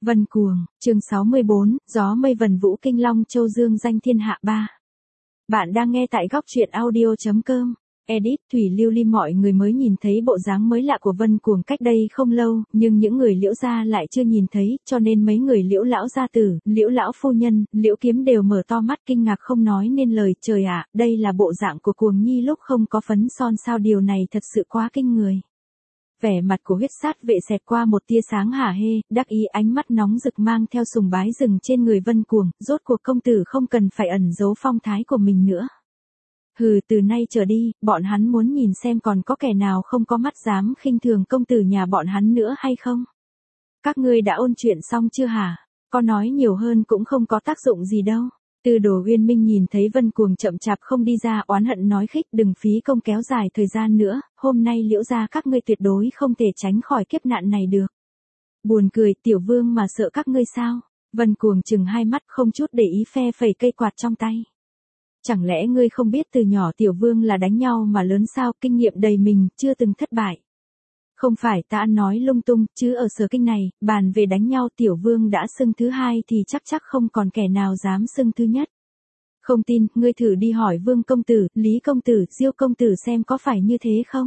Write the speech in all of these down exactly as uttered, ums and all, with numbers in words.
Vân Cuồng, chương sáu mươi bốn, gió mây vần vũ kinh long châu dương danh thiên hạ ba. Bạn đang nghe tại góc truyện audio chấm com. Edit Thủy Lưu Ly. Mọi người mới nhìn thấy bộ dáng mới lạ của Vân Cuồng cách đây không lâu, nhưng những người Liễu gia lại chưa nhìn thấy, cho nên mấy người Liễu lão gia tử, Liễu lão phu nhân, Liễu Kiếm đều mở to mắt kinh ngạc không nói nên lời. Trời ạ, đây là bộ dạng của Cuồng Nhi lúc không có phấn son sao? Điều này thật sự quá kinh người. Vẻ mặt của huyết sát vệ xẹt qua một tia sáng hả hê, đắc ý, ánh mắt nóng rực mang theo sùng bái rừng trên người Vân Cuồng. Rốt cuộc công tử không cần phải ẩn giấu phong thái của mình nữa. Hừ, từ nay trở đi, bọn hắn muốn nhìn xem còn có kẻ nào không có mắt dám khinh thường công tử nhà bọn hắn nữa hay không. Các ngươi đã ôn chuyện xong chưa hả? Có nói nhiều hơn cũng không có tác dụng gì đâu. Tư Đồ Uyên Minh nhìn thấy Vân Cuồng chậm chạp không đi ra, oán hận nói khích, đừng phí công kéo dài thời gian nữa, hôm nay Liễu gia các ngươi tuyệt đối không thể tránh khỏi kiếp nạn này được. Buồn cười, tiểu vương mà sợ các ngươi sao? Vân Cuồng chừng hai mắt không chút để ý phe phẩy cây quạt trong tay. Chẳng lẽ ngươi không biết từ nhỏ tiểu vương là đánh nhau mà lớn sao? Kinh nghiệm đầy mình, chưa từng thất bại. Không phải ta ăn nói lung tung, chứ ở Sở Kinh này, bàn về đánh nhau tiểu vương đã xưng thứ hai thì chắc chắc không còn kẻ nào dám xưng thứ nhất. Không tin, ngươi thử đi hỏi Vương công tử, Lý công tử, Diêu công tử xem có phải như thế không?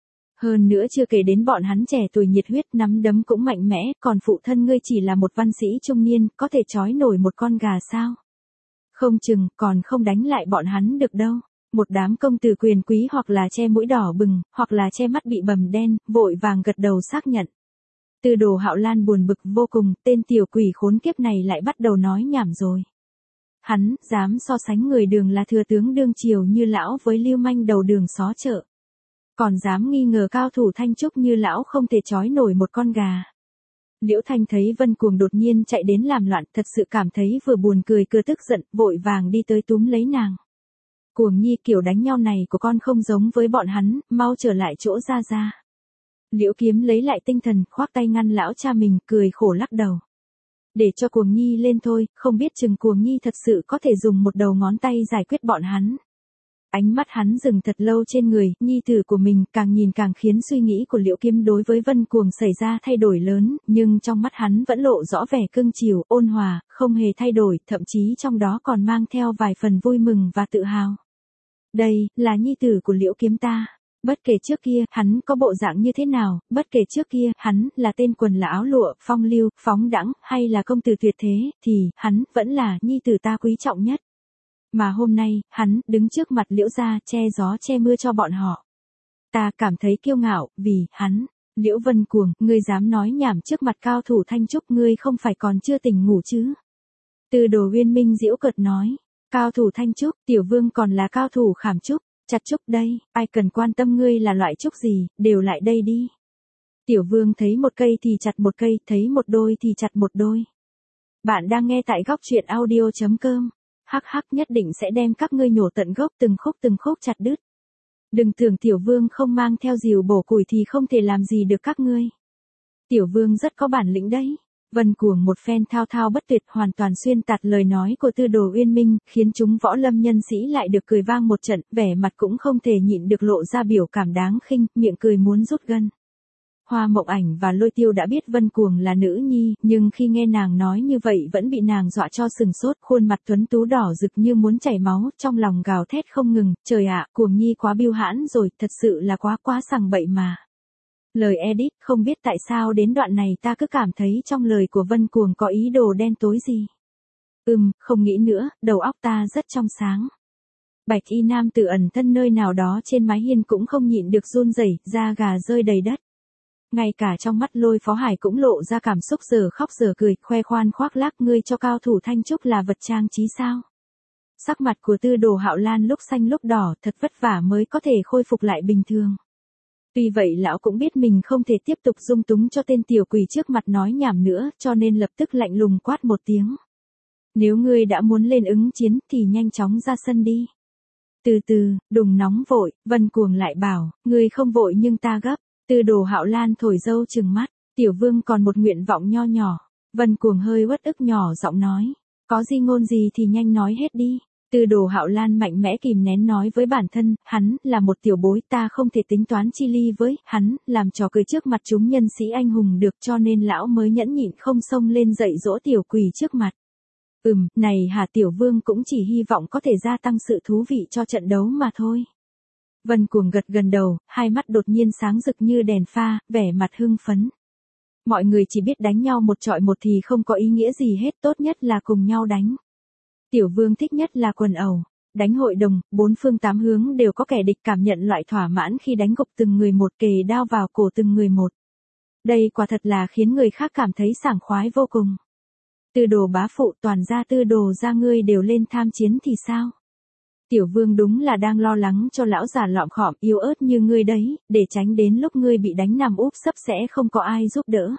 Hơn nữa chưa kể đến bọn hắn trẻ tuổi nhiệt huyết, nắm đấm cũng mạnh mẽ, còn phụ thân ngươi chỉ là một văn sĩ trung niên, có thể trói nổi một con gà sao? Không chừng, còn không đánh lại bọn hắn được đâu. Một đám công tử quyền quý hoặc là che mũi đỏ bừng, hoặc là che mắt bị bầm đen, vội vàng gật đầu xác nhận. Tư Đồ Hạo Lan buồn bực vô cùng, tên tiểu quỷ khốn kiếp này lại bắt đầu nói nhảm rồi. Hắn, dám so sánh người Đường là thừa tướng đương triều như lão với lưu manh đầu đường xó chợ. Còn dám nghi ngờ cao thủ Thanh Trúc như lão không thể trói nổi một con gà. Liễu Thanh thấy Vân Cuồng đột nhiên chạy đến làm loạn, thật sự cảm thấy vừa buồn cười vừa tức giận, vội vàng đi tới túm lấy nàng. Cuồng Nhi, kiểu đánh nhau này của con không giống với bọn hắn, mau trở lại chỗ ra ra. Liễu Kiếm lấy lại tinh thần, khoác tay ngăn lão cha mình, cười khổ lắc đầu. Để cho Cuồng Nhi lên thôi, không biết chừng Cuồng Nhi thật sự có thể dùng một đầu ngón tay giải quyết bọn hắn. Ánh mắt hắn dừng thật lâu trên người, nhi tử của mình, càng nhìn càng khiến suy nghĩ của Liễu Kiếm đối với Vân Cuồng xảy ra thay đổi lớn, nhưng trong mắt hắn vẫn lộ rõ vẻ cưng chiều, ôn hòa, không hề thay đổi, thậm chí trong đó còn mang theo vài phần vui mừng và tự hào. Đây, là nhi tử của Liễu Kiếm ta. Bất kể trước kia, hắn có bộ dạng như thế nào, bất kể trước kia, hắn là tên quần là áo lụa, phong lưu, phóng đãng, hay là công tử tuyệt thế, thì, hắn, vẫn là nhi tử ta quý trọng nhất. Mà hôm nay, hắn, đứng trước mặt Liễu gia, che gió che mưa cho bọn họ. Ta cảm thấy kiêu ngạo, vì, hắn, Liễu Vân Cuồng, ngươi dám nói nhảm trước mặt cao thủ Thanh Trúc, ngươi không phải còn chưa tỉnh ngủ chứ? Tư Đồ Uyên Minh giễu cợt nói. Cao thủ Thanh Trúc, tiểu vương còn là cao thủ Khảm Trúc, chặt trúc đây, ai cần quan tâm ngươi là loại trúc gì, đều lại đây đi. Tiểu vương thấy một cây thì chặt một cây, thấy một đôi thì chặt một đôi. Bạn đang nghe tại góc truyện audio chấm com. Hắc hắc, nhất định sẽ đem các ngươi nhổ tận gốc, từng khúc từng khúc chặt đứt. Đừng tưởng tiểu vương không mang theo rìu bổ củi thì không thể làm gì được các ngươi. Tiểu vương rất có bản lĩnh đấy. Vân Cuồng một phen thao thao bất tuyệt, hoàn toàn xuyên tạc lời nói của Tư Đồ Uyên Minh, khiến chúng võ lâm nhân sĩ lại được cười vang một trận, vẻ mặt cũng không thể nhịn được lộ ra biểu cảm đáng khinh, miệng cười muốn rút gân. Hoa Mộng Ảnh và Lôi Tiêu đã biết Vân Cuồng là nữ nhi, nhưng khi nghe nàng nói như vậy vẫn bị nàng dọa cho sừng sốt, khuôn mặt tuấn tú đỏ rực như muốn chảy máu, trong lòng gào thét không ngừng, trời ạ, Cuồng Nhi quá biêu hãn rồi, thật sự là quá quá sằng bậy mà. Lời edit, không biết tại sao đến đoạn này ta cứ cảm thấy trong lời của Vân Cuồng có ý đồ đen tối gì. Ừm, không nghĩ nữa, đầu óc ta rất trong sáng. Bạch y nam tử ẩn thân nơi nào đó trên mái hiên cũng không nhịn được run rẩy, da gà rơi đầy đất. Ngay cả trong mắt Lôi Phó Hải cũng lộ ra cảm xúc giờ khóc giờ cười, khoe khoan khoác lác, ngươi cho cao thủ Thanh Trúc là vật trang trí sao? Sắc mặt của Tư Đồ Hạo Lan lúc xanh lúc đỏ, thật vất vả mới có thể khôi phục lại bình thường. Tuy vậy lão cũng biết mình không thể tiếp tục dung túng cho tên tiểu quỷ trước mặt nói nhảm nữa, cho nên lập tức lạnh lùng quát một tiếng. Nếu ngươi đã muốn lên ứng chiến thì nhanh chóng ra sân đi. Từ từ, đừng nóng vội, Vân Cuồng lại bảo, ngươi không vội nhưng ta gấp. Tư Đồ Hạo Lan thổi dâu trừng mắt, tiểu vương còn một nguyện vọng nho nhỏ. Vân Cuồng hơi uất ức nhỏ giọng nói, có gì ngôn gì thì nhanh nói hết đi. Tư Đồ Hạo Lan mạnh mẽ kìm nén nói với bản thân, hắn là một tiểu bối, ta không thể tính toán chi ly với hắn, làm trò cười trước mặt chúng nhân sĩ anh hùng được, cho nên lão mới nhẫn nhịn không xông lên dạy dỗ tiểu quỷ trước mặt. Ừm, này Hà Tiểu Vương cũng chỉ hy vọng có thể gia tăng sự thú vị cho trận đấu mà thôi. Vân Cuồng gật gần đầu, hai mắt đột nhiên sáng rực như đèn pha, vẻ mặt hưng phấn. Mọi người chỉ biết đánh nhau một trọi một thì không có ý nghĩa gì hết, tốt nhất là cùng nhau đánh. Tiểu Vương thích nhất là quần ẩu, đánh hội đồng, bốn phương tám hướng đều có kẻ địch, cảm nhận loại thỏa mãn khi đánh gục từng người một, kề đao vào cổ từng người một. Đây quả thật là khiến người khác cảm thấy sảng khoái vô cùng. Tư Đồ bá phụ, toàn gia Tư Đồ gia ngươi đều lên tham chiến thì sao? Tiểu Vương đúng là đang lo lắng cho lão già lọm khọm yếu ớt như ngươi đấy, để tránh đến lúc ngươi bị đánh nằm úp sấp sẽ không có ai giúp đỡ.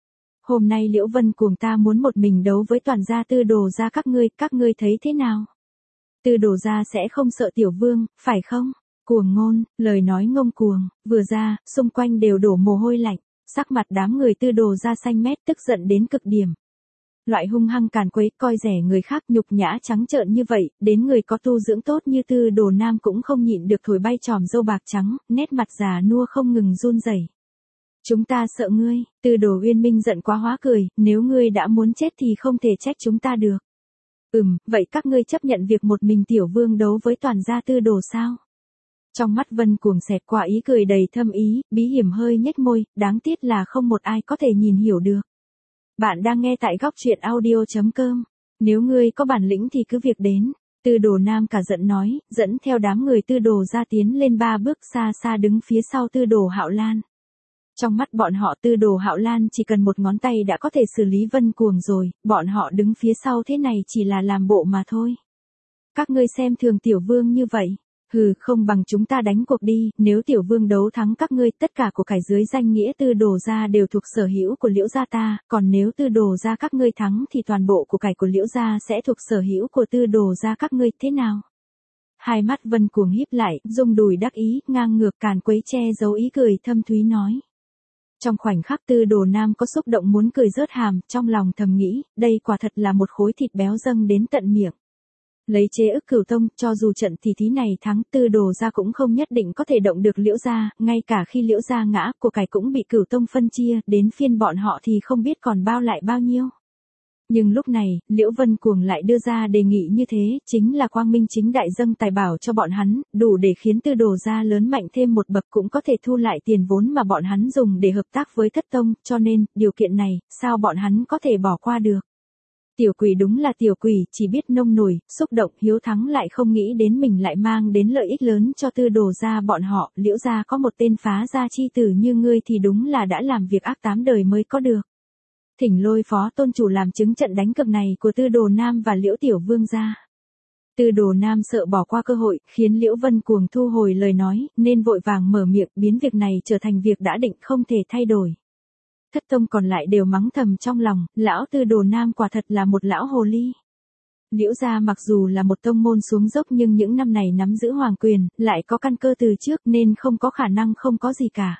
Hôm nay Liễu Vân Cuồng ta muốn một mình đấu với toàn gia Tư Đồ gia các ngươi, các ngươi thấy thế nào? Tư Đồ gia sẽ không sợ Tiểu Vương, phải không? Cuồng ngôn, lời nói ngông cuồng, vừa ra, xung quanh đều đổ mồ hôi lạnh, sắc mặt đám người Tư Đồ gia xanh mét, tức giận đến cực điểm. Loại hung hăng càn quấy, coi rẻ người khác, nhục nhã trắng trợn như vậy, đến người có tu dưỡng tốt như Tư Đồ Nam cũng không nhịn được thổi bay tròm râu bạc trắng, nét mặt già nua không ngừng run rẩy. Chúng ta sợ ngươi, Tư Đồ Uyên Minh giận quá hóa cười, nếu ngươi đã muốn chết thì không thể trách chúng ta được. Ừm, vậy các ngươi chấp nhận việc một mình Tiểu Vương đấu với toàn gia Tư Đồ sao? Trong mắt Vân Cuồng xẹt qua ý cười đầy thâm ý, bí hiểm hơi nhếch môi, đáng tiếc là không một ai có thể nhìn hiểu được. Bạn đang nghe tại góc truyện audio chấm com. Nếu ngươi có bản lĩnh thì cứ việc đến. Tư Đồ Nam cả giận nói, dẫn theo đám người Tư Đồ ra tiến lên ba bước, xa xa đứng phía sau Tư Đồ Hạo Lan. Trong mắt bọn họ Tư Đồ Hạo Lan chỉ cần một ngón tay đã có thể xử lý Vân Cuồng rồi, bọn họ đứng phía sau thế này chỉ là làm bộ mà thôi. Các ngươi xem thường Tiểu Vương như vậy. Hừ, không bằng chúng ta đánh cuộc đi, nếu Tiểu Vương đấu thắng các ngươi, tất cả của cải dưới danh nghĩa Tư Đồ gia đều thuộc sở hữu của Liễu gia ta, còn nếu Tư Đồ gia các ngươi thắng thì toàn bộ của cải của Liễu gia sẽ thuộc sở hữu của Tư Đồ gia các ngươi, thế nào? Hai mắt Vân Cuồng híp lại, rung đùi đắc ý, ngang ngược càn quấy che giấu ý cười thâm thúy nói. Trong khoảnh khắc Tư Đồ Nam có xúc động muốn cười rớt hàm, trong lòng thầm nghĩ, đây quả thật là một khối thịt béo dâng đến tận miệng. Lấy chế ức Cửu Tông, cho dù trận tỷ thí này thắng, Tư Đồ gia cũng không nhất định có thể động được Liễu gia, ngay cả khi Liễu gia ngã, của cải cũng bị Cửu Tông phân chia, đến phiên bọn họ thì không biết còn bao lại bao nhiêu. Nhưng lúc này, Liễu Vân Cuồng lại đưa ra đề nghị như thế, chính là quang minh chính đại dâng tài bảo cho bọn hắn, đủ để khiến Tư Đồ gia lớn mạnh thêm một bậc, cũng có thể thu lại tiền vốn mà bọn hắn dùng để hợp tác với Thất Tông, cho nên, điều kiện này, sao bọn hắn có thể bỏ qua được. Tiểu quỷ đúng là tiểu quỷ, chỉ biết nông nổi, xúc động, hiếu thắng, lại không nghĩ đến mình lại mang đến lợi ích lớn cho Tư Đồ gia bọn họ. Liễu gia có một tên phá gia chi tử như ngươi thì đúng là đã làm việc ác tám đời mới có được. Thỉnh Lôi Phó tôn chủ làm chứng trận đánh cược này của Tư Đồ Nam và Liễu Tiểu Vương gia. Tư Đồ Nam sợ bỏ qua cơ hội, khiến Liễu Vân Cuồng thu hồi lời nói, nên vội vàng mở miệng, biến việc này trở thành việc đã định không thể thay đổi. Thất Tông còn lại đều mắng thầm trong lòng, lão Tư Đồ Nam quả thật là một lão hồ ly. Liễu gia mặc dù là một tông môn xuống dốc nhưng những năm này nắm giữ hoàng quyền, lại có căn cơ từ trước nên không có khả năng không có gì cả.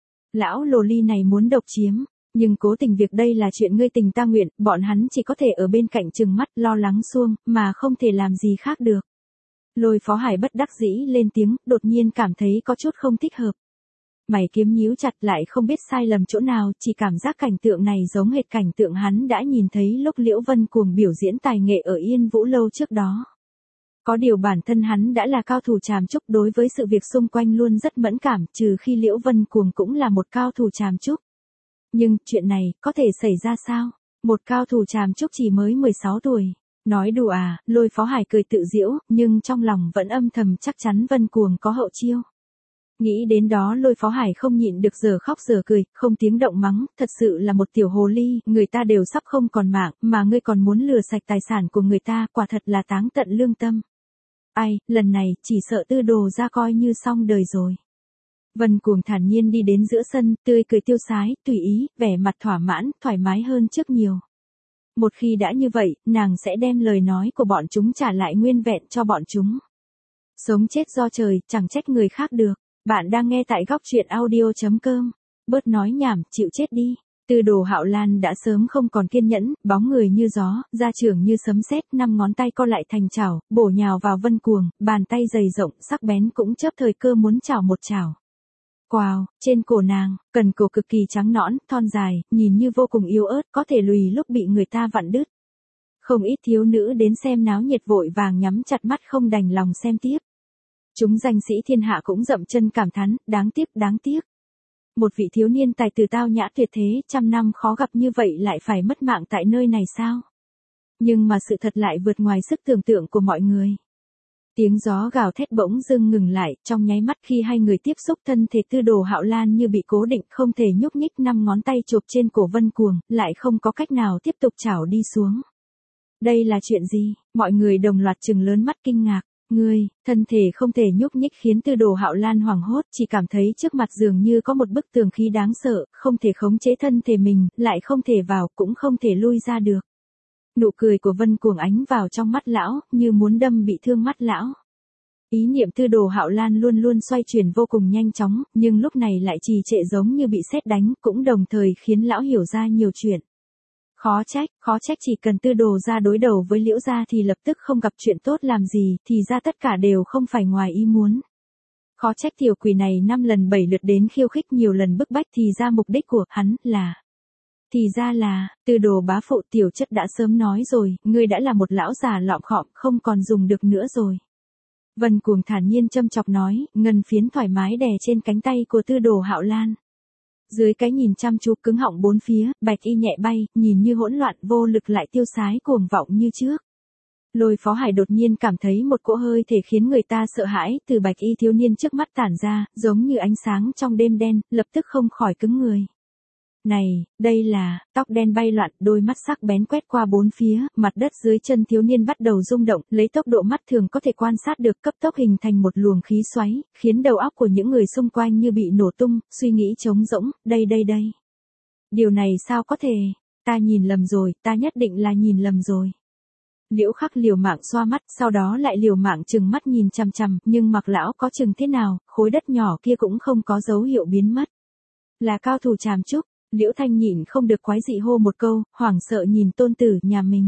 Lão lồ ly này muốn độc chiếm, nhưng cố tình việc đây là chuyện ngươi tình ta nguyện, bọn hắn chỉ có thể ở bên cạnh trừng mắt lo lắng xuông, mà không thể làm gì khác được. Lôi Phó Hải bất đắc dĩ lên tiếng, đột nhiên cảm thấy có chút không thích hợp. Mày kiếm nhíu chặt, lại không biết sai lầm chỗ nào, chỉ cảm giác cảnh tượng này giống hệt cảnh tượng hắn đã nhìn thấy lúc Liễu Vân Cuồng biểu diễn tài nghệ ở Yên Vũ Lâu trước đó. Có điều bản thân hắn đã là cao thủ tràm trúc, đối với sự việc xung quanh luôn rất mẫn cảm, trừ khi Liễu Vân Cuồng cũng là một cao thủ tràm trúc. Nhưng, chuyện này, có thể xảy ra sao? Một cao thủ tràm trúc chỉ mới mười sáu tuổi. Nói đùa à, Lôi Phó Hải cười tự giễu, nhưng trong lòng vẫn âm thầm chắc chắn Vân Cuồng có hậu chiêu. Nghĩ đến đó Lôi Phó Hải không nhịn được giờ khóc giờ cười, không tiếng động mắng, thật sự là một tiểu hồ ly, người ta đều sắp không còn mạng, mà ngươi còn muốn lừa sạch tài sản của người ta, quả thật là táng tận lương tâm. Ai, lần này, chỉ sợ Tư Đồ gia coi như xong đời rồi. Vân Cuồng thản nhiên đi đến giữa sân, tươi cười tiêu sái, tùy ý, vẻ mặt thỏa mãn, thoải mái hơn trước nhiều. Một khi đã như vậy, nàng sẽ đem lời nói của bọn chúng trả lại nguyên vẹn cho bọn chúng. Sống chết do trời, chẳng trách người khác được. Bạn đang nghe tại góc truyện audio chấm com. Bớt nói nhảm, chịu chết đi. Tư Đồ Hạo Lan đã sớm không còn kiên nhẫn, bóng người như gió, ra trưởng như sấm sét, năm ngón tay co lại thành chảo, bổ nhào vào Vân Cuồng, bàn tay dày rộng, sắc bén cũng chớp thời cơ muốn chảo một chảo. Quào, trên cổ nàng, cần cổ cực kỳ trắng nõn, thon dài, nhìn như vô cùng yếu ớt, có thể lùi lúc bị người ta vặn đứt. Không ít thiếu nữ đến xem náo nhiệt vội vàng nhắm chặt mắt không đành lòng xem tiếp. Chúng danh sĩ thiên hạ cũng dậm chân cảm thán, đáng tiếc, đáng tiếc. Một vị thiếu niên tài tử tao nhã tuyệt thế, trăm năm khó gặp như vậy lại phải mất mạng tại nơi này sao? Nhưng mà sự thật lại vượt ngoài sức tưởng tượng của mọi người. Tiếng gió gào thét bỗng dưng ngừng lại, trong nháy mắt khi hai người tiếp xúc thân thể Tư Đồ Hạo Lan như bị cố định không thể nhúc nhích, năm ngón tay chộp trên cổ Vân Cuồng, lại không có cách nào tiếp tục chảo đi xuống. Đây là chuyện gì? Mọi người đồng loạt trừng lớn mắt kinh ngạc. Ngươi, thân thể không thể nhúc nhích khiến Tư Đồ Hạo Lan hoảng hốt, chỉ cảm thấy trước mặt dường như có một bức tường khí đáng sợ, không thể khống chế thân thể mình, lại không thể vào, cũng không thể lui ra được. Nụ cười của Vân Cuồng ánh vào trong mắt lão, như muốn đâm bị thương mắt lão. Ý niệm Tư Đồ Hạo Lan luôn luôn xoay chuyển vô cùng nhanh chóng, nhưng lúc này lại trì trệ giống như bị sét đánh, cũng đồng thời khiến lão hiểu ra nhiều chuyện. Khó trách, khó trách chỉ cần Tư Đồ ra đối đầu với Liễu gia thì lập tức không gặp chuyện tốt làm gì, thì ra tất cả đều không phải ngoài ý muốn. Khó trách tiểu quỷ này năm lần bảy lượt đến khiêu khích nhiều lần bức bách, thì ra mục đích của hắn là... Thì ra là, Tư Đồ bá phụ, tiểu chất đã sớm nói rồi, ngươi đã là một lão già lọm khọm, không còn dùng được nữa rồi. Vân Cuồng thản nhiên châm chọc nói, ngân phiến thoải mái đè trên cánh tay của Tư Đồ Hạo Lan. Dưới cái nhìn chăm chú cứng họng bốn phía, bạch y nhẹ bay, nhìn như hỗn loạn vô lực lại tiêu sái cuồng vọng như trước. Lôi Phó Hải đột nhiên cảm thấy một cỗ hơi thể khiến người ta sợ hãi, từ bạch y thiếu niên trước mắt tản ra, giống như ánh sáng trong đêm đen, lập tức không khỏi cứng người. Này, đây là, tóc đen bay loạn, đôi mắt sắc bén quét qua bốn phía, mặt đất dưới chân thiếu niên bắt đầu rung động, lấy tốc độ mắt thường có thể quan sát được cấp tốc hình thành một luồng khí xoáy, khiến đầu óc của những người xung quanh như bị nổ tung, suy nghĩ trống rỗng, đây đây đây. Điều này sao có thể, ta nhìn lầm rồi, ta nhất định là nhìn lầm rồi. Liễu Khắc liều mạng xoa mắt, sau đó lại liều mạng trừng mắt nhìn chằm chằm, nhưng mặc lão có chừng thế nào, khối đất nhỏ kia cũng không có dấu hiệu biến mất. Là cao thủ Tràm Trúc. Liễu Thanh nhịn không được quái dị hô một câu, hoảng sợ nhìn tôn tử nhà mình.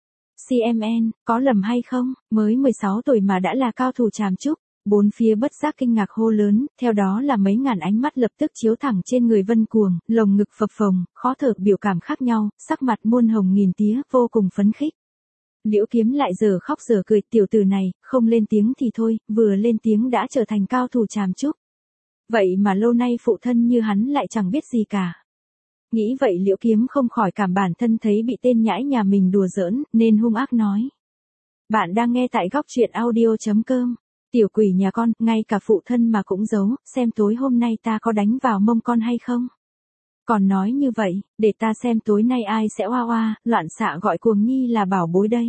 xê em en, có lầm hay không, mới mười sáu tuổi mà đã là cao thủ Tràm Trúc. Bốn phía bất giác kinh ngạc hô lớn, theo đó là mấy ngàn ánh mắt lập tức chiếu thẳng trên người Vân Cuồng, lồng ngực phập phồng, khó thở, biểu cảm khác nhau, sắc mặt muôn hồng nghìn tía, vô cùng phấn khích. Liễu Kiếm lại giờ khóc giờ cười, tiểu tử này, không lên tiếng thì thôi, vừa lên tiếng đã trở thành cao thủ Tràm Trúc. Vậy mà lâu nay phụ thân như hắn lại chẳng biết gì cả. Nghĩ vậy Liễu Kiếm không khỏi cảm bản thân thấy bị tên nhãi nhà mình đùa giỡn, nên hung ác nói. Bạn đang nghe tại góc truyện audio chấm com. Tiểu quỷ nhà con, ngay cả phụ thân mà cũng giấu, xem tối hôm nay ta có đánh vào mông con hay không. Còn nói như vậy, để ta xem tối nay ai sẽ oa oa, loạn xạ gọi Cuồng Nhi là bảo bối đây.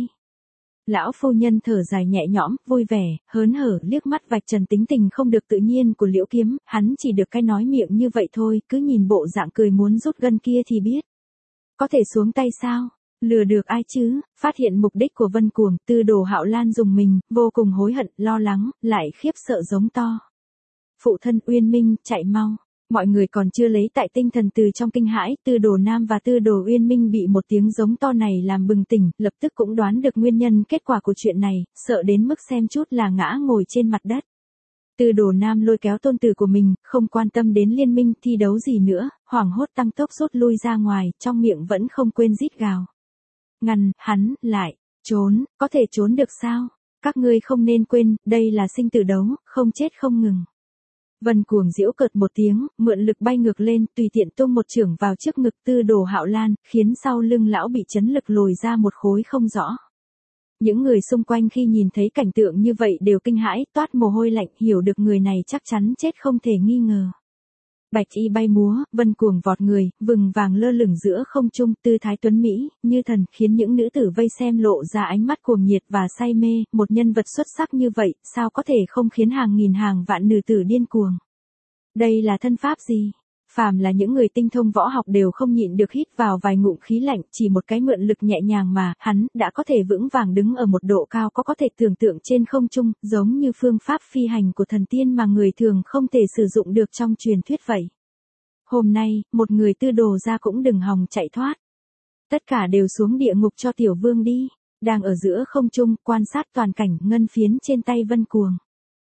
Lão phu nhân thở dài nhẹ nhõm, vui vẻ, hớn hở liếc mắt vạch trần tính tình không được tự nhiên của Liễu Kiếm, hắn chỉ được cái nói miệng như vậy thôi, cứ nhìn bộ dạng cười muốn rút gân kia thì biết. Có thể xuống tay sao? Lừa được ai chứ? Phát hiện mục đích của Vân Cuồng, Tư Đồ Hạo Lan dùng mình, vô cùng hối hận, lo lắng, lại khiếp sợ giống to. Phụ thân Uyên Minh, chạy mau. Mọi người còn chưa lấy tại tinh thần từ trong kinh hãi, Tư Đồ Nam và Tư Đồ Uyên Minh bị một tiếng giống to này làm bừng tỉnh, lập tức cũng đoán được nguyên nhân kết quả của chuyện này, sợ đến mức xem chút là ngã ngồi trên mặt đất. Tư Đồ Nam lôi kéo tôn tử của mình, không quan tâm đến liên minh thi đấu gì nữa, hoảng hốt tăng tốc rút lui ra ngoài, trong miệng vẫn không quên rít gào. Ngăn, hắn, lại, trốn, có thể trốn được sao? Các ngươi không nên quên, đây là sinh tử đấu, không chết không ngừng. Vân Cuồng giễu cợt một tiếng, mượn lực bay ngược lên, tùy tiện tung một chưởng vào trước ngực Tư Đồ Hạo Lan, khiến sau lưng lão bị chấn lực lồi ra một khối không rõ. Những người xung quanh khi nhìn thấy cảnh tượng như vậy đều kinh hãi, toát mồ hôi lạnh, hiểu được người này chắc chắn chết không thể nghi ngờ. Bạch y bay múa, Vân Cuồng vọt người, vừng vàng lơ lửng giữa không trung, tư thái tuấn mỹ, như thần, khiến những nữ tử vây xem lộ ra ánh mắt cuồng nhiệt và say mê, một nhân vật xuất sắc như vậy, sao có thể không khiến hàng nghìn hàng vạn nữ tử điên cuồng. Đây là thân pháp gì? Phàm là những người tinh thông võ học đều không nhịn được hít vào vài ngụm khí lạnh, chỉ một cái mượn lực nhẹ nhàng mà, hắn đã có thể vững vàng đứng ở một độ cao có có thể tưởng tượng trên không trung, giống như phương pháp phi hành của thần tiên mà người thường không thể sử dụng được trong truyền thuyết vậy. Hôm nay, một người Tư Đồ gia cũng đừng hòng chạy thoát. Tất cả đều xuống địa ngục cho tiểu vương đi. Đang ở giữa không trung, quan sát toàn cảnh ngân phiến trên tay Vân Cuồng.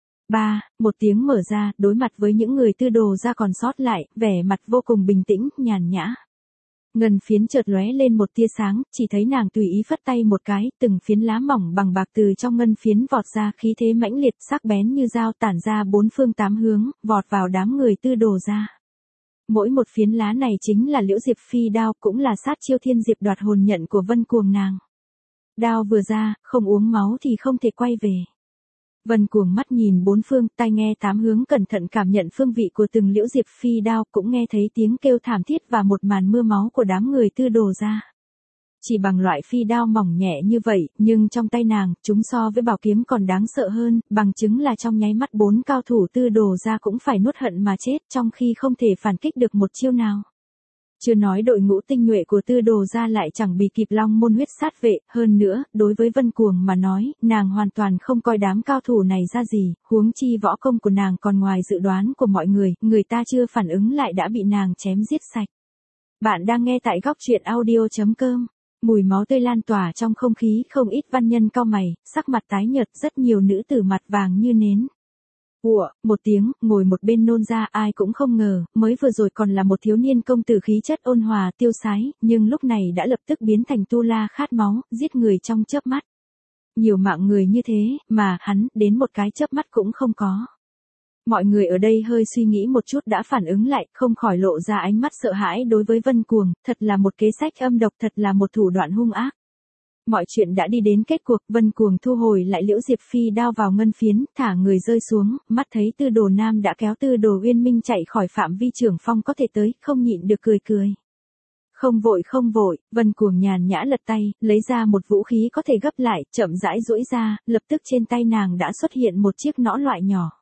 Ba, một tiếng mở ra, đối mặt với những người Tư Đồ gia còn sót lại, vẻ mặt vô cùng bình tĩnh, nhàn nhã. Ngân phiến chợt lóe lên một tia sáng, chỉ thấy nàng tùy ý phất tay một cái, từng phiến lá mỏng bằng bạc từ trong ngân phiến vọt ra, khí thế mãnh liệt, sắc bén như dao tản ra bốn phương tám hướng, vọt vào đám người Tư Đồ gia. Mỗi một phiến lá này chính là Liễu Diệp Phi đao, cũng là sát chiêu thiên diệp đoạt hồn nhận của Vân Cuồng nàng. Đao vừa ra, không uống máu thì không thể quay về. Vân Cuồng mắt nhìn bốn phương, tai nghe tám hướng, cẩn thận cảm nhận phương vị của từng Liễu Diệp Phi đao, cũng nghe thấy tiếng kêu thảm thiết và một màn mưa máu của đám người Tư Đồ gia. Chỉ bằng loại phi đao mỏng nhẹ như vậy, nhưng trong tay nàng, chúng so với bảo kiếm còn đáng sợ hơn, bằng chứng là trong nháy mắt bốn cao thủ Tư Đồ gia cũng phải nuốt hận mà chết, trong khi không thể phản kích được một chiêu nào. Chưa nói đội ngũ tinh nhuệ của Tư Đồ gia lại chẳng bị kịp Long môn huyết sát vệ, hơn nữa, đối với Vân Cuồng mà nói, nàng hoàn toàn không coi đám cao thủ này ra gì, huống chi võ công của nàng còn ngoài dự đoán của mọi người, người ta chưa phản ứng lại đã bị nàng chém giết sạch. Bạn đang nghe tại góc truyện audio chấm com. Mùi máu tươi lan tỏa trong không khí, không ít văn nhân cau mày, sắc mặt tái nhợt, rất nhiều nữ tử mặt vàng như nến. Ủa, một tiếng, ngồi một bên nôn ra, ai cũng không ngờ, mới vừa rồi còn là một thiếu niên công tử khí chất ôn hòa tiêu sái, nhưng lúc này đã lập tức biến thành tu la khát máu, giết người trong chớp mắt. Nhiều mạng người như thế, mà hắn, đến một cái chớp mắt cũng không có. Mọi người ở đây hơi suy nghĩ một chút đã phản ứng lại, không khỏi lộ ra ánh mắt sợ hãi đối với Vân Cuồng, thật là một kế sách âm độc, thật là một thủ đoạn hung ác. Mọi chuyện đã đi đến kết cuộc, Vân Cuồng thu hồi lại Liễu Diệp Phi đao vào ngân phiến, thả người rơi xuống, mắt thấy Tư Đồ Nam đã kéo Tư Đồ Uyên Minh chạy khỏi phạm vi trưởng phong có thể tới, không nhịn được cười cười. Không vội không vội, Vân Cuồng nhàn nhã lật tay, lấy ra một vũ khí có thể gấp lại, chậm rãi duỗi ra, lập tức trên tay nàng đã xuất hiện một chiếc nỏ loại nhỏ.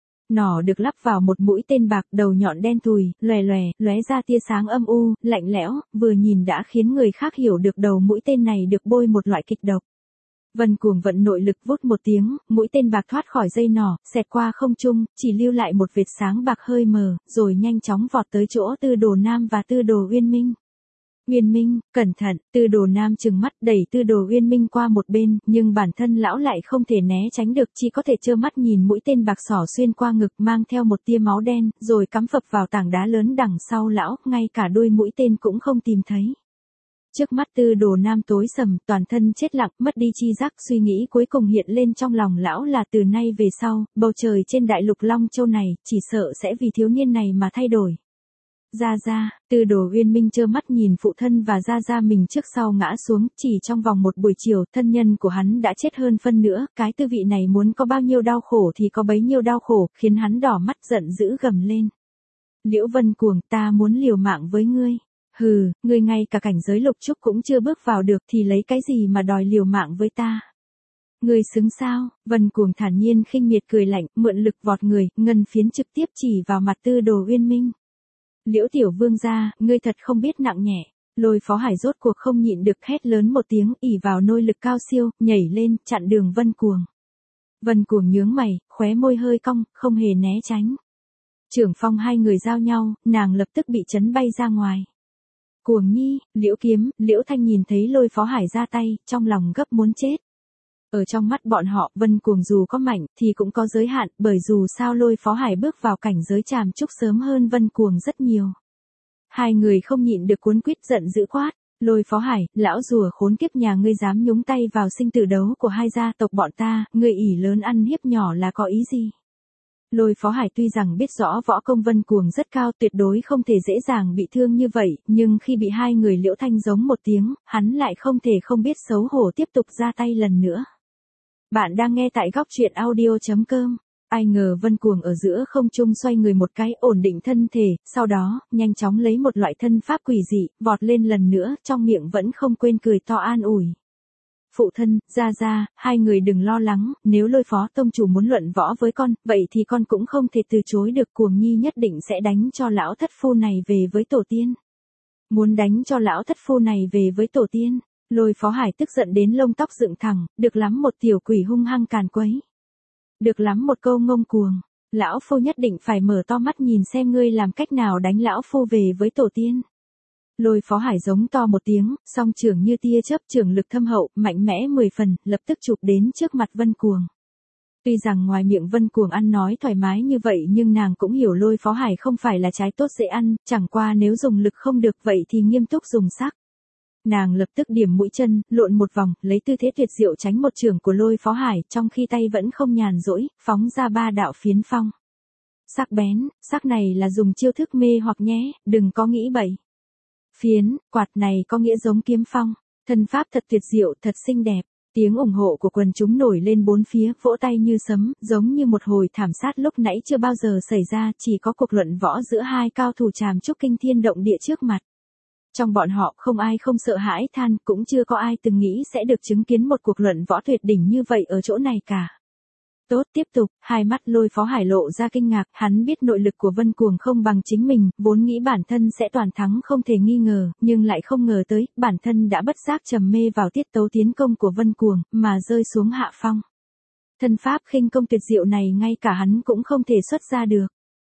Nỏ được lắp vào một mũi tên bạc, đầu nhọn đen thui, lòe lòe, lóe ra tia sáng âm u, lạnh lẽo, vừa nhìn đã khiến người khác hiểu được đầu mũi tên này được bôi một loại kịch độc. Vân Cuồng vận nội lực vút một tiếng, mũi tên bạc thoát khỏi dây nỏ, xẹt qua không trung, chỉ lưu lại một vệt sáng bạc hơi mờ, rồi nhanh chóng vọt tới chỗ Tư Đồ Nam và Tư Đồ Uyên Minh. Uyên Minh, cẩn thận, Tư Đồ Nam trừng mắt đẩy Tư Đồ Uyên Minh qua một bên, nhưng bản thân lão lại không thể né tránh được, chỉ có thể trơ mắt nhìn mũi tên bạc xỏ xuyên qua ngực mang theo một tia máu đen, rồi cắm phập vào tảng đá lớn đằng sau lão, ngay cả đuôi mũi tên cũng không tìm thấy. Trước mắt Tư Đồ Nam tối sầm, toàn thân chết lặng, mất đi chi giác, suy nghĩ cuối cùng hiện lên trong lòng lão là từ nay về sau, bầu trời trên đại lục Long Châu này, chỉ sợ sẽ vì thiếu niên này mà thay đổi. Gia Gia, Tư Đồ Uyên Minh trơ mắt nhìn phụ thân và Gia Gia mình trước sau ngã xuống, chỉ trong vòng một buổi chiều, thân nhân của hắn đã chết hơn phân nữa, cái tư vị này muốn có bao nhiêu đau khổ thì có bấy nhiêu đau khổ, khiến hắn đỏ mắt giận dữ gầm lên. Liễu Vân Cuồng, ta muốn liều mạng với ngươi. Hừ, ngươi ngay cả cảnh giới lục trúc cũng chưa bước vào được thì lấy cái gì mà đòi liều mạng với ta? Ngươi xứng sao? Vân Cuồng thản nhiên khinh miệt cười lạnh, mượn lực vọt người, ngân phiến trực tiếp chỉ vào mặt Tư Đồ Uyên Minh. Liễu tiểu vương gia, ngươi thật không biết nặng nhẹ. Lôi Phó Hải rốt cuộc không nhịn được hét lớn một tiếng, ỷ vào nội lực cao siêu, nhảy lên, chặn đường Vân Cuồng. Vân Cuồng nhướng mày, khóe môi hơi cong, không hề né tránh. Trưởng phong hai người giao nhau, nàng lập tức bị chấn bay ra ngoài. Cuồng nhi, Liễu Kiếm, Liễu Thanh nhìn thấy Lôi Phó Hải ra tay, trong lòng gấp muốn chết. Ở trong mắt bọn họ, Vân Cuồng dù có mạnh, thì cũng có giới hạn, bởi dù sao Lôi Phó Hải bước vào cảnh giới tràm trúc sớm hơn Vân Cuồng rất nhiều. Hai người không nhịn được cuốn quýt giận dữ quát. Lôi Phó Hải, lão rùa khốn kiếp nhà ngươi dám nhúng tay vào sinh tử đấu của hai gia tộc bọn ta, ngươi ỷ lớn ăn hiếp nhỏ là có ý gì? Lôi Phó Hải tuy rằng biết rõ võ công Vân Cuồng rất cao, tuyệt đối không thể dễ dàng bị thương như vậy, nhưng khi bị hai người Liễu Thanh giống một tiếng, hắn lại không thể không biết xấu hổ tiếp tục ra tay lần nữa. Bạn đang nghe tại góc truyện audio chấm com. Ai ngờ Vân Cuồng ở giữa không trung xoay người một cái, ổn định thân thể, sau đó, nhanh chóng lấy một loại thân pháp quỷ dị, vọt lên lần nữa, trong miệng vẫn không quên cười to an ủi. Phụ thân, Gia Gia, hai người đừng lo lắng, nếu Lôi Phó tông chủ muốn luận võ với con, vậy thì con cũng không thể từ chối được, Cuồng nhi nhất định sẽ đánh cho lão thất phu này về với tổ tiên. Muốn đánh cho lão thất phu này về với tổ tiên. Lôi Phó Hải tức giận đến lông tóc dựng thẳng, được lắm một tiểu quỷ hung hăng càn quấy. Được lắm một câu ngông cuồng. Lão phu nhất định phải mở to mắt nhìn xem ngươi làm cách nào đánh lão phu về với tổ tiên. Lôi Phó Hải giống to một tiếng, song trưởng như tia chớp, trưởng lực thâm hậu, mạnh mẽ mười phần, lập tức chụp đến trước mặt Vân Cuồng. Tuy rằng ngoài miệng Vân Cuồng ăn nói thoải mái như vậy nhưng nàng cũng hiểu Lôi Phó Hải không phải là trái tốt dễ ăn, chẳng qua nếu dùng lực không được vậy thì nghiêm túc dùng sắc. Nàng lập tức điểm mũi chân, lộn một vòng, lấy tư thế tuyệt diệu tránh một chưởng của Lôi Phó Hải, trong khi tay vẫn không nhàn rỗi, phóng ra ba đạo phiến phong. Sắc bén, sắc này là dùng chiêu thức mê hoặc nhé, đừng có nghĩ bậy. Phiến, quạt này có nghĩa giống kiếm phong, thân pháp thật tuyệt diệu, thật xinh đẹp. Tiếng ủng hộ của quần chúng nổi lên bốn phía, vỗ tay như sấm, giống như một hồi thảm sát lúc nãy chưa bao giờ xảy ra, chỉ có cuộc luận võ giữa hai cao thủ tràm trúc kinh thiên động địa trước mặt. Trong bọn họ không ai không sợ hãi than, cũng chưa có ai từng nghĩ sẽ được chứng kiến một cuộc luận võ tuyệt đỉnh như vậy ở chỗ này cả. Tốt, tiếp tục, hai mắt Lôi Phó Hải lộ ra kinh ngạc, hắn biết nội lực của Vân Cuồng không bằng chính mình, vốn nghĩ bản thân sẽ toàn thắng không thể nghi ngờ, nhưng lại không ngờ tới, bản thân đã bất giác trầm mê vào tiết tấu tiến công của Vân Cuồng, mà rơi xuống hạ phong. Thân pháp khinh công tuyệt diệu này ngay cả hắn cũng không thể xuất ra được.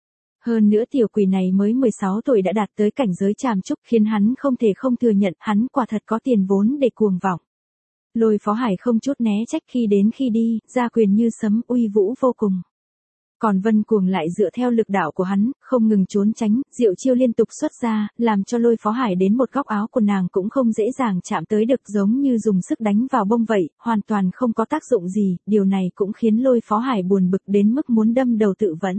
Hơn nữa tiểu quỷ này mới mười sáu tuổi đã đạt tới cảnh giới tràm trúc, khiến hắn không thể không thừa nhận hắn quả thật có tiền vốn để cuồng vọng. Lôi Phó Hải không chút né trách khi đến khi đi, ra quyền như sấm, uy vũ vô cùng. Còn Vân Cuồng lại dựa theo lực đạo của hắn, không ngừng trốn tránh, diệu chiêu liên tục xuất ra, làm cho Lôi Phó Hải đến một góc áo của nàng cũng không dễ dàng chạm tới được, giống như dùng sức đánh vào bông vậy, hoàn toàn không có tác dụng gì, điều này cũng khiến Lôi Phó Hải buồn bực đến mức muốn đâm đầu tự vẫn.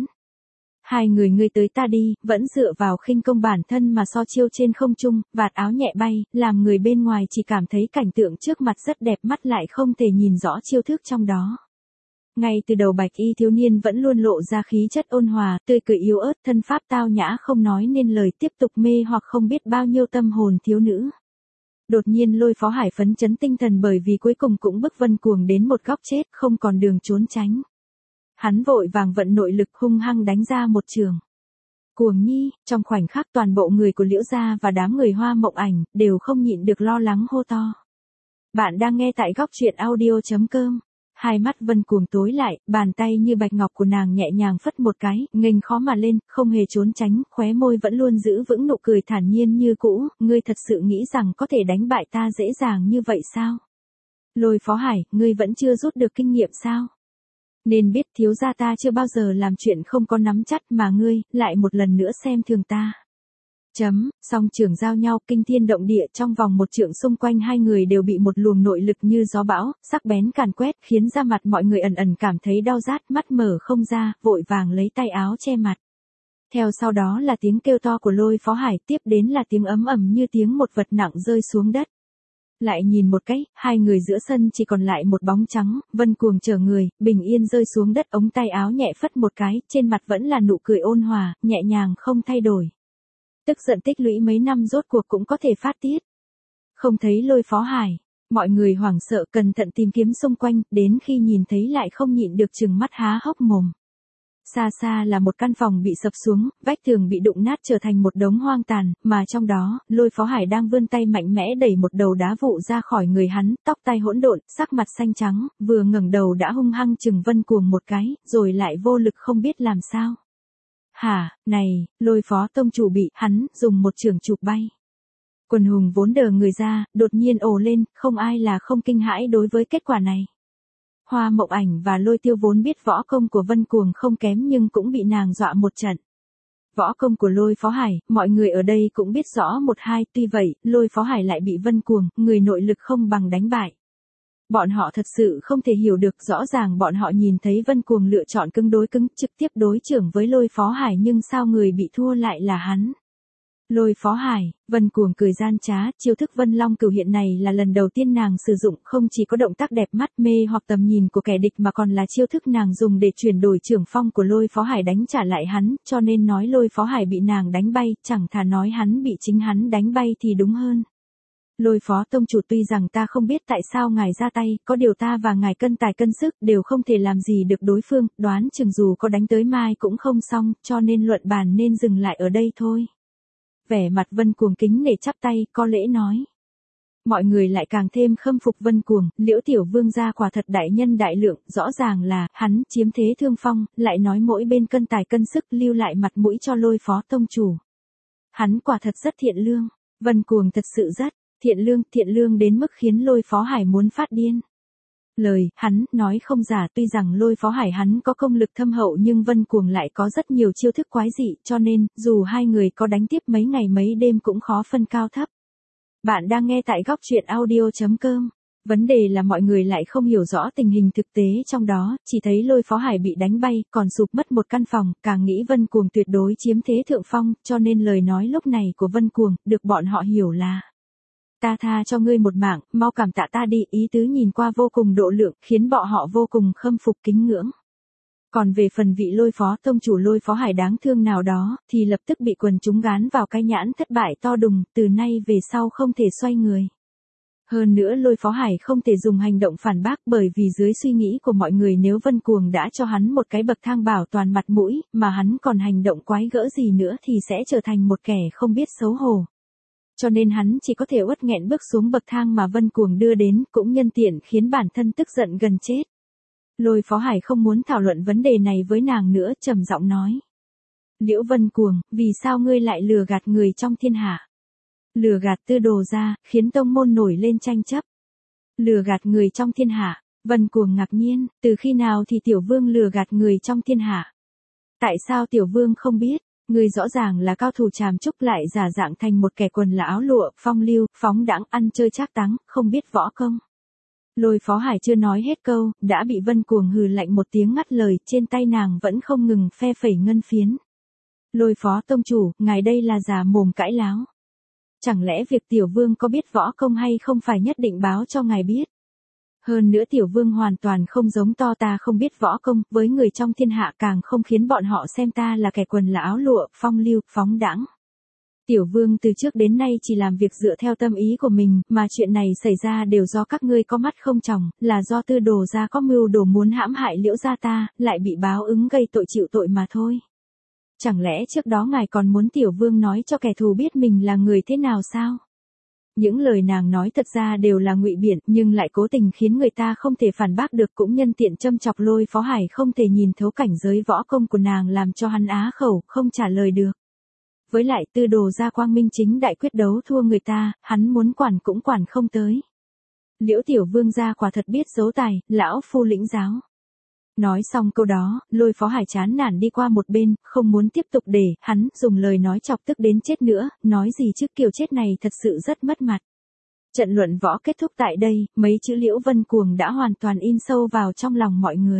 Hai người ngươi tới ta đi, vẫn dựa vào khinh công bản thân mà so chiêu trên không trung, vạt áo nhẹ bay, làm người bên ngoài chỉ cảm thấy cảnh tượng trước mặt rất đẹp mắt lại không thể nhìn rõ chiêu thức trong đó. Ngay từ đầu bạch y thiếu niên vẫn luôn lộ ra khí chất ôn hòa, tươi cười yếu ớt, thân pháp tao nhã không nói nên lời, tiếp tục mê hoặc không biết bao nhiêu tâm hồn thiếu nữ. Đột nhiên Lôi Phó Hải phấn chấn tinh thần bởi vì cuối cùng cũng bức Vân Cuồng đến một góc chết, không còn đường trốn tránh. Hắn vội vàng vận nội lực hung hăng đánh ra một trường. Cuồng nhi, trong khoảnh khắc toàn bộ người của Liễu gia và đám người Hoa Mộng Ảnh đều không nhịn được lo lắng hô to. Bạn đang nghe tại góc truyện audio chấm com. Hai mắt Vân Cuồng tối lại, bàn tay như bạch ngọc của nàng nhẹ nhàng phất một cái, nghênh khó mà lên, không hề trốn tránh, khóe môi vẫn luôn giữ vững nụ cười thản nhiên như cũ, ngươi thật sự nghĩ rằng có thể đánh bại ta dễ dàng như vậy sao? Lôi Phó Hải, ngươi vẫn chưa rút được kinh nghiệm sao? Nên biết thiếu gia ta chưa bao giờ làm chuyện không có nắm chắc mà ngươi, lại một lần nữa xem thường ta. Chấm, song trưởng giao nhau kinh thiên động địa trong vòng một trượng xung quanh hai người đều bị một luồng nội lực như gió bão, sắc bén càn quét khiến da mặt mọi người ẩn ẩn cảm thấy đau rát, mắt mở không ra, vội vàng lấy tay áo che mặt. Theo sau đó là tiếng kêu to của Lôi Phó Hải, tiếp đến là tiếng ấm ầm như tiếng một vật nặng rơi xuống đất. Lại nhìn một cái, hai người giữa sân chỉ còn lại một bóng trắng, Vân Cuồng chở người, bình yên rơi xuống đất, ống tay áo nhẹ phất một cái, trên mặt vẫn là nụ cười ôn hòa, nhẹ nhàng không thay đổi. Tức giận tích lũy mấy năm rốt cuộc cũng có thể phát tiết. Không thấy Lôi Phó Hải, mọi người hoảng sợ cẩn thận tìm kiếm xung quanh, đến khi nhìn thấy lại không nhịn được trừng mắt há hốc mồm. Xa xa là một căn phòng bị sập xuống, vách tường bị đụng nát trở thành một đống hoang tàn, mà trong đó, Lôi Phó Hải đang vươn tay mạnh mẽ đẩy một đầu đá vụn ra khỏi người hắn, tóc tai hỗn độn, sắc mặt xanh trắng, vừa ngẩng đầu đã hung hăng chừng Vân Cuồng một cái, rồi lại vô lực không biết làm sao. Hả, này, Lôi Phó tông chủ bị hắn dùng một chưởng chụp bay. Quần hùng vốn đờ người ra, đột nhiên ồ lên, không ai là không kinh hãi đối với kết quả này. Hoa Mộng Ảnh và Lôi Tiêu vốn biết võ công của Vân Cuồng không kém nhưng cũng bị nàng dọa một trận. Võ công của Lôi Phó Hải, mọi người ở đây cũng biết rõ một hai, tuy vậy, Lôi Phó Hải lại bị Vân Cuồng, người nội lực không bằng đánh bại. Bọn họ thật sự không thể hiểu được, rõ ràng bọn họ nhìn thấy Vân Cuồng lựa chọn cứng đối cứng, trực tiếp đối chưởng với Lôi Phó Hải nhưng sao người bị thua lại là hắn. Lôi Phó Hải, Vân Cuồng cười gian trá, chiêu thức Vân Long Cửu hiện này là lần đầu tiên nàng sử dụng, không chỉ có động tác đẹp mắt mê hoặc tầm nhìn của kẻ địch mà còn là chiêu thức nàng dùng để chuyển đổi trưởng phong của Lôi Phó Hải đánh trả lại hắn, cho nên nói Lôi Phó Hải bị nàng đánh bay, chẳng thà nói hắn bị chính hắn đánh bay thì đúng hơn. Lôi Phó tông chủ, tuy rằng ta không biết tại sao ngài ra tay, có điều ta và ngài cân tài cân sức đều không thể làm gì được đối phương, đoán chừng dù có đánh tới mai cũng không xong, cho nên luận bàn nên dừng lại ở đây thôi. Vẻ mặt Vân Cuồng kính nể chắp tay, có lễ nói. Mọi người lại càng thêm khâm phục Vân Cuồng, Liễu tiểu vương gia quả thật đại nhân đại lượng, rõ ràng là, hắn chiếm thế thương phong, lại nói mỗi bên cân tài cân sức lưu lại mặt mũi cho Lôi Phó tông chủ. Hắn quả thật rất thiện lương, Vân Cuồng thật sự rất thiện lương, thiện lương đến mức khiến Lôi Phó Hải muốn phát điên. Lời, hắn, nói không giả, tuy rằng Lôi Phó Hải hắn có công lực thâm hậu nhưng Vân Cuồng lại có rất nhiều chiêu thức quái dị, cho nên, dù hai người có đánh tiếp mấy ngày mấy đêm cũng khó phân cao thấp. Bạn đang nghe tại góc truyện audio.com. Vấn đề là mọi người lại không hiểu rõ tình hình thực tế trong đó, chỉ thấy Lôi Phó Hải bị đánh bay, còn sụp mất một căn phòng, càng nghĩ Vân Cuồng tuyệt đối chiếm thế thượng phong, cho nên lời nói lúc này của Vân Cuồng, được bọn họ hiểu là: ta tha cho ngươi một mạng, mau cảm tạ ta đi, ý tứ nhìn qua vô cùng độ lượng, khiến bọn họ vô cùng khâm phục kính ngưỡng. Còn về phần vị Lôi Phó tông chủ Lôi Phó Hải đáng thương nào đó, thì lập tức bị quần chúng gán vào cái nhãn thất bại to đùng, từ nay về sau không thể xoay người. Hơn nữa Lôi Phó Hải không thể dùng hành động phản bác, bởi vì dưới suy nghĩ của mọi người nếu Vân Cuồng đã cho hắn một cái bậc thang bảo toàn mặt mũi, mà hắn còn hành động quái gỡ gì nữa thì sẽ trở thành một kẻ không biết xấu hổ. Cho nên hắn chỉ có thể uất nghẹn bước xuống bậc thang mà Vân Cuồng đưa đến, cũng nhân tiện khiến bản thân tức giận gần chết. Lôi Phó Hải không muốn thảo luận vấn đề này với nàng nữa, trầm giọng nói: Liễu Vân Cuồng, vì sao ngươi lại lừa gạt người trong thiên hạ? Lừa gạt Tư Đồ gia, khiến tông môn nổi lên tranh chấp. Lừa gạt người trong thiên hạ? Vân Cuồng ngạc nhiên, từ khi nào thì tiểu vương lừa gạt người trong thiên hạ? Tại sao tiểu vương không biết? Ngươi rõ ràng là cao thủ tràm trúc lại giả dạng thành một kẻ quần là áo lụa, phong lưu, phóng đãng, ăn chơi trác táng, không biết võ công. Lôi Phó Hải chưa nói hết câu, đã bị Vân Cuồng hừ lạnh một tiếng ngắt lời, trên tay nàng vẫn không ngừng phe phẩy ngân phiến. Lôi Phó tông chủ, ngài đây là già mồm cãi láo. Chẳng lẽ việc tiểu vương có biết võ công hay không phải nhất định báo cho ngài biết? Hơn nữa tiểu vương hoàn toàn không giống to ta không biết võ công, với người trong thiên hạ càng không khiến bọn họ xem ta là kẻ quần là áo lụa, phong lưu, phóng đãng. Tiểu vương từ trước đến nay chỉ làm việc dựa theo tâm ý của mình, mà chuyện này xảy ra đều do các ngươi có mắt không tròng, là do Tư Đồ gia có mưu đồ muốn hãm hại Liễu gia ta, lại bị báo ứng gây tội chịu tội mà thôi. Chẳng lẽ trước đó ngài còn muốn tiểu vương nói cho kẻ thù biết mình là người thế nào sao? Những lời nàng nói thật ra đều là ngụy biện, nhưng lại cố tình khiến người ta không thể phản bác được, cũng nhân tiện châm chọc Lôi Phó Hải không thể nhìn thấu cảnh giới võ công của nàng, làm cho hắn á khẩu, không trả lời được. Với lại Tư Đồ gia quang minh chính đại quyết đấu thua người ta, hắn muốn quản cũng quản không tới. Liễu tiểu vương gia quả thật biết giấu tài, lão phu lĩnh giáo. Nói xong câu đó, Lôi Phó Hải chán nản đi qua một bên, không muốn tiếp tục để hắn dùng lời nói chọc tức đến chết nữa, nói gì chứ kiểu chết này thật sự rất mất mặt. Trận luận võ kết thúc tại đây, mấy chữ Liễu Vân Cuồng đã hoàn toàn in sâu vào trong lòng mọi người.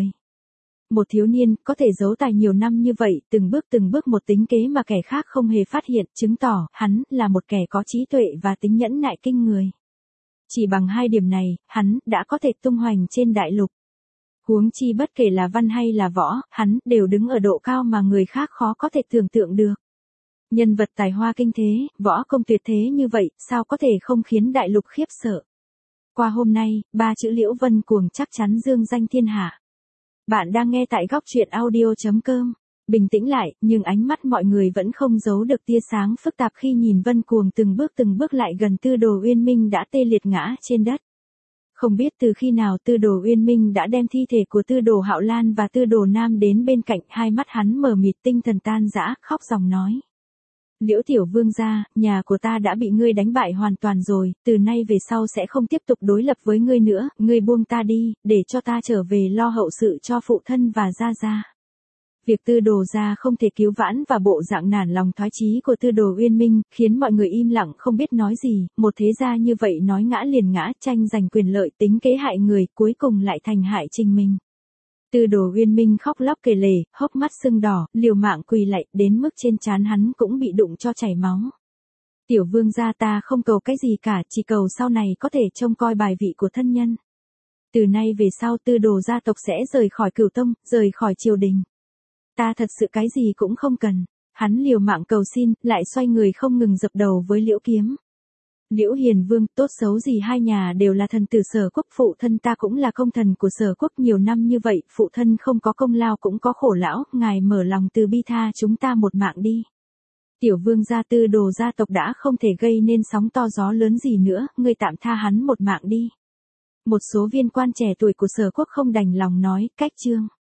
Một thiếu niên, có thể giấu tài nhiều năm như vậy, từng bước từng bước một tính kế mà kẻ khác không hề phát hiện, chứng tỏ, hắn, là một kẻ có trí tuệ và tính nhẫn nại kinh người. Chỉ bằng hai điểm này, hắn, đã có thể tung hoành trên đại lục. Huống chi bất kể là văn hay là võ, hắn, đều đứng ở độ cao mà người khác khó có thể tưởng tượng được. Nhân vật tài hoa kinh thế, võ công tuyệt thế như vậy, sao có thể không khiến đại lục khiếp sợ. Qua hôm nay, ba chữ Liễu Vân Cuồng chắc chắn dương danh thiên hạ. Bạn đang nghe tại góc truyện audio.com. Bình tĩnh lại, nhưng ánh mắt mọi người vẫn không giấu được tia sáng phức tạp khi nhìn Vân Cuồng từng bước từng bước lại gần Tư Đồ Uyên Minh đã tê liệt ngã trên đất. Không biết từ khi nào Tư Đồ Uyên Minh đã đem thi thể của Tư Đồ Hạo Lan và Tư Đồ Nam đến bên cạnh, hai mắt hắn mờ mịt, tinh thần tan rã, khóc ròng nói: Liễu tiểu vương gia, nhà của ta đã bị ngươi đánh bại hoàn toàn rồi, từ nay về sau sẽ không tiếp tục đối lập với ngươi nữa, ngươi buông ta đi, để cho ta trở về lo hậu sự cho phụ thân và gia gia. Việc Tư Đồ gia không thể cứu vãn và bộ dạng nản lòng thoái chí của Tư Đồ Uyên Minh, khiến mọi người im lặng không biết nói gì, một thế gia như vậy nói ngã liền ngã, tranh giành quyền lợi, tính kế hại người, cuối cùng lại thành hại chính mình. Tư Đồ Uyên Minh khóc lóc kể lể, hốc mắt sưng đỏ, liều mạng quỳ lạy, đến mức trên trán hắn cũng bị đụng cho chảy máu. Tiểu vương gia, ta không cầu cái gì cả, chỉ cầu sau này có thể trông coi bài vị của thân nhân. Từ nay về sau Tư Đồ gia tộc sẽ rời khỏi Cửu Tông, rời khỏi triều đình. Ta thật sự cái gì cũng không cần. Hắn liều mạng cầu xin, lại xoay người không ngừng dập đầu với Liễu Kiếm. Liễu Hiền Vương, tốt xấu gì hai nhà đều là thần tử Sở Quốc, phụ thân ta cũng là công thần của Sở Quốc nhiều năm như vậy, phụ thân không có công lao cũng có khổ lão, ngài mở lòng từ bi tha chúng ta một mạng đi. Tiểu vương gia Tư Đồ gia tộc đã không thể gây nên sóng to gió lớn gì nữa, ngươi tạm tha hắn một mạng đi. Một số viên quan trẻ tuổi của Sở Quốc không đành lòng nói, cách trương.